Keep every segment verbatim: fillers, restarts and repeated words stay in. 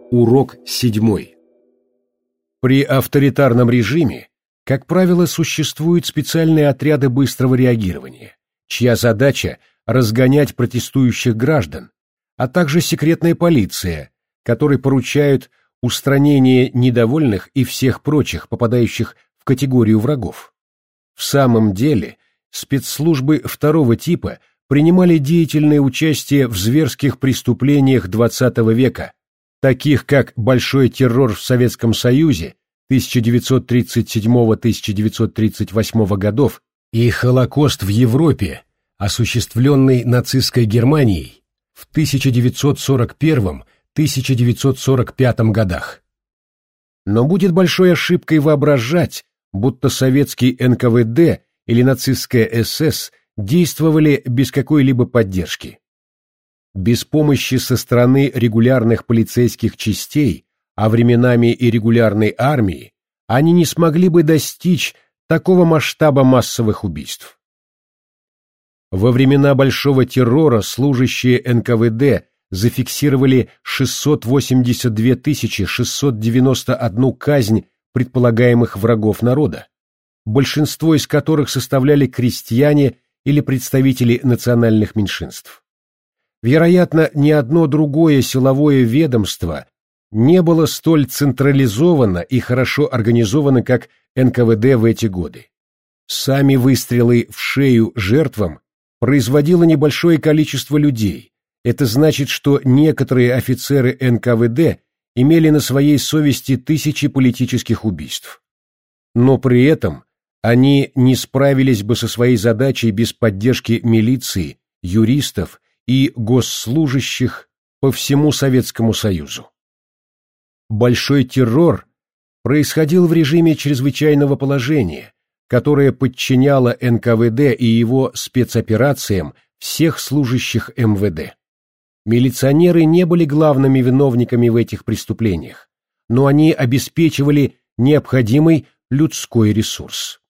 Урок седьмой. При авторитарном режиме, как правило, существуют специальные отряды быстрого реагирования, чья задача – разгонять протестующих граждан, а также секретная полиция, которой поручают устранение недовольных и всех прочих, попадающих в категорию врагов. В самом деле, спецслужбы второго типа принимали деятельное участие в зверских преступлениях двадцатого века, таких как Большой террор в Советском Союзе тысяча девятьсот тридцать седьмого — тысяча девятьсот тридцать восьмого годов и Холокост в Европе, осуществленный нацистской Германией в тысяча девятьсот сорок первом — тысяча девятьсот сорок пятом годах. Но будет большой ошибкой воображать, будто советский эн ка вэ дэ или нацистская эс эс действовали без какой-либо поддержки. Без помощи со стороны регулярных полицейских частей, а временами и регулярной армии, они не смогли бы достичь такого масштаба массовых убийств. Во времена Большого террора служащие эн ка вэ дэ зафиксировали шестьсот восемьдесят две тысячи шестьсот девяносто одну казнь предполагаемых врагов народа, большинство из которых составляли крестьяне или представители национальных меньшинств. Вероятно, ни одно другое силовое ведомство не было столь централизовано и хорошо организовано, как эн ка вэ дэ в эти годы. Сами выстрелы в шею жертвам производило небольшое количество людей. Это значит, что некоторые офицеры эн ка вэ дэ имели на своей совести тысячи политических убийств. Но при этом они не справились бы со своей задачей без поддержки милиции, юристов и госслужащих по всему Советскому Союзу. Большой террор происходил в режиме чрезвычайного положения, которое подчиняло эн ка вэ дэ и его спецоперациям всех служащих эм вэ дэ. Милиционеры не были главными виновниками в этих преступлениях, но они обеспечивали необходимый людской ресурс.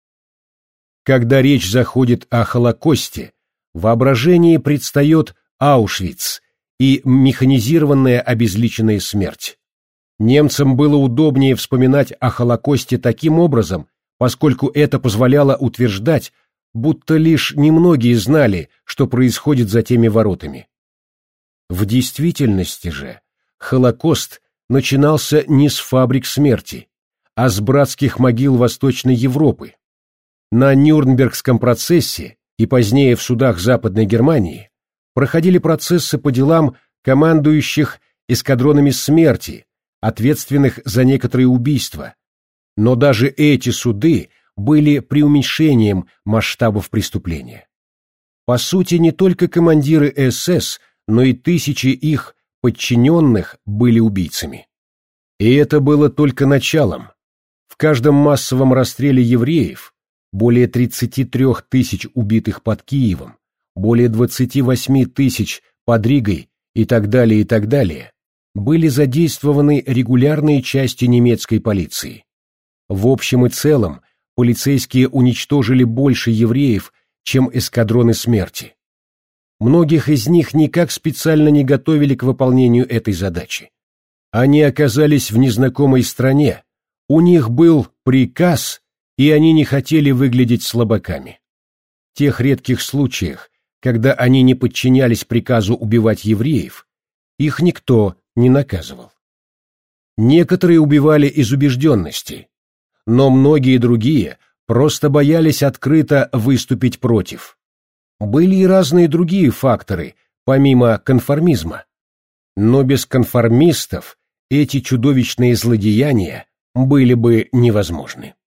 Когда речь заходит о Холокосте, в воображении предстает Аушвиц и механизированная обезличенная смерть. Немцам было удобнее вспоминать о Холокосте таким образом, поскольку это позволяло утверждать, будто лишь немногие знали, что происходит за теми воротами. В действительности же Холокост начинался не с фабрик смерти, а с братских могил Восточной Европы. На Нюрнбергском процессе и позднее в судах Западной Германии проходили процессы по делам командующих эскадронами смерти, ответственных за некоторые убийства. Но даже эти суды были преуменьшением масштабов преступления. По сути, не только командиры эс эс, но и тысячи их подчиненных были убийцами. И это было только началом. В каждом массовом расстреле евреев более тридцати трёх тысяч убитых под Киевом, более двадцати восьми тысяч под Ригой и так далее, и так далее, были задействованы регулярные части немецкой полиции. В общем и целом, полицейские уничтожили больше евреев, чем эскадроны смерти. Многих из них никак специально не готовили к выполнению этой задачи. Они оказались в незнакомой стране, у них был приказ, и они не хотели выглядеть слабаками. В тех редких случаях, когда они не подчинялись приказу убивать евреев, их никто не наказывал. Некоторые убивали из убежденности, но многие другие просто боялись открыто выступить против. Были и разные другие факторы, помимо конформизма. Но без конформистов эти чудовищные злодеяния были бы невозможны.